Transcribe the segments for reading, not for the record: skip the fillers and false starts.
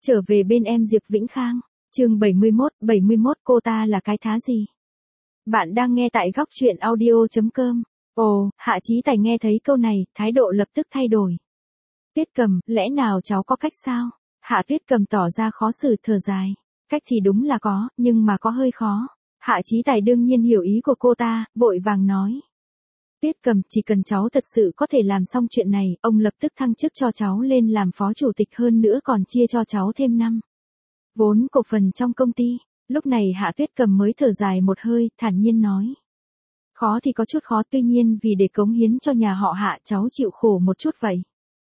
Trở về bên em Diệp Vĩnh Khang, chương 71 cô ta là cái thá gì? Bạn đang nghe tại góc truyện audio.com. Ồ, Hạ Chí Tài nghe thấy câu này, thái độ lập tức thay đổi. Tuyết Cầm, lẽ nào cháu có cách sao? Hạ Tuyết Cầm tỏ ra khó xử thở dài. Cách thì đúng là có, nhưng mà có hơi khó. Hạ Chí Tài đương nhiên hiểu ý của cô ta, vội vàng nói. Tuyết Cầm, chỉ cần cháu thật sự có thể làm xong chuyện này, ông lập tức thăng chức cho cháu lên làm phó chủ tịch, hơn nữa còn chia cho cháu thêm năm vốn cổ phần trong công ty. Lúc này Hạ Tuyết Cầm mới thở dài một hơi, thản nhiên nói. Khó thì có chút khó, tuy nhiên vì để cống hiến cho nhà họ Hạ cháu chịu khổ một chút vậy.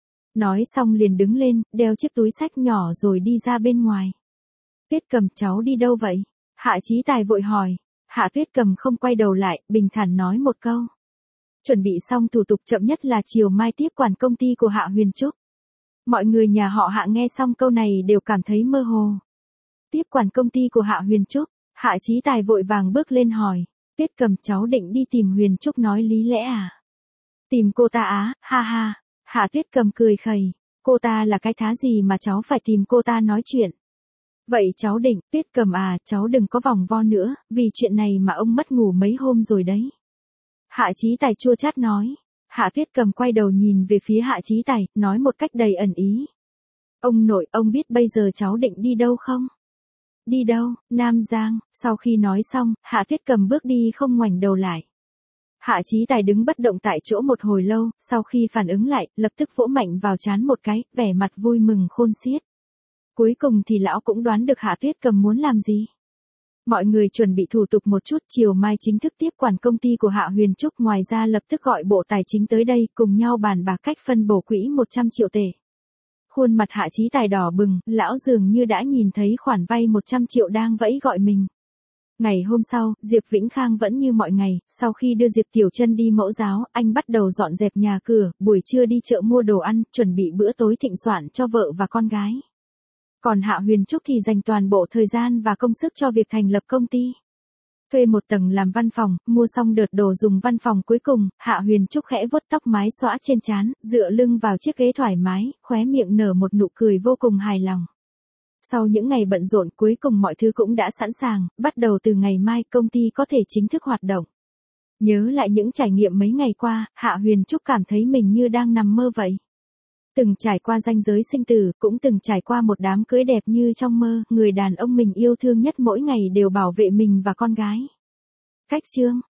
Nói xong liền đứng lên, đeo chiếc túi xách nhỏ rồi đi ra bên ngoài. Tuyết Cầm, cháu đi đâu vậy? Hạ Chí Tài vội hỏi. Hạ Tuyết Cầm không quay đầu lại, bình thản nói một câu. Chuẩn bị xong thủ tục, chậm nhất là chiều mai tiếp quản công ty của Hạ Huyền Trúc. Mọi người nhà họ Hạ nghe xong câu này đều cảm thấy mơ hồ. Tiếp quản công ty của Hạ Huyền Trúc, Hạ Chí Tài vội vàng bước lên hỏi. Tuyết Cầm, cháu định đi tìm Huyền Trúc nói lý lẽ à? Tìm cô ta á, ha ha. Hạ Tuyết Cầm cười khẩy. Cô ta là cái thá gì mà cháu phải tìm cô ta nói chuyện? Vậy cháu định, Tuyết Cầm à, cháu đừng có vòng vo nữa, vì chuyện này mà ông mất ngủ mấy hôm rồi đấy. Hạ Chí Tài chua chát nói. Hạ Tuyết Cầm quay đầu nhìn về phía Hạ Chí Tài, nói một cách đầy ẩn ý. Ông nội, ông biết bây giờ cháu định đi đâu không? Đi đâu? Nam Giang. Sau khi nói xong, Hạ Tuyết Cầm bước đi không ngoảnh đầu lại. Hạ Chí Tài đứng bất động tại chỗ một hồi lâu, sau khi phản ứng lại, lập tức vỗ mạnh vào trán một cái, vẻ mặt vui mừng khôn xiết. Cuối cùng thì lão cũng đoán được Hạ Tuyết Cầm muốn làm gì. Mọi người chuẩn bị thủ tục một chút, chiều mai chính thức tiếp quản công ty của Hạ Huyền Trúc, ngoài ra lập tức gọi Bộ Tài chính tới đây, cùng nhau bàn bạc cách phân bổ quỹ 100 triệu tệ. Khuôn mặt Hạ Chí Tài đỏ bừng, lão dường như đã nhìn thấy khoản vay 100 triệu đang vẫy gọi mình. Ngày hôm sau, Diệp Vĩnh Khang vẫn như mọi ngày, sau khi đưa Diệp Tiểu Trân đi mẫu giáo, anh bắt đầu dọn dẹp nhà cửa, buổi trưa đi chợ mua đồ ăn, chuẩn bị bữa tối thịnh soạn cho vợ và con gái. Còn Hạ Huyền Trúc thì dành toàn bộ thời gian và công sức cho việc thành lập công ty. Thuê một tầng làm văn phòng, mua xong đợt đồ dùng văn phòng cuối cùng, Hạ Huyền Trúc khẽ vuốt tóc mái xõa trên trán, dựa lưng vào chiếc ghế thoải mái, khóe miệng nở một nụ cười vô cùng hài lòng. Sau những ngày bận rộn, cuối cùng mọi thứ cũng đã sẵn sàng, bắt đầu từ ngày mai công ty có thể chính thức hoạt động. Nhớ lại những trải nghiệm mấy ngày qua, Hạ Huyền Trúc cảm thấy mình như đang nằm mơ vậy. Từng trải qua ranh giới sinh tử, cũng từng trải qua một đám cưới đẹp như trong mơ, người đàn ông mình yêu thương nhất mỗi ngày đều bảo vệ mình và con gái. Cách chương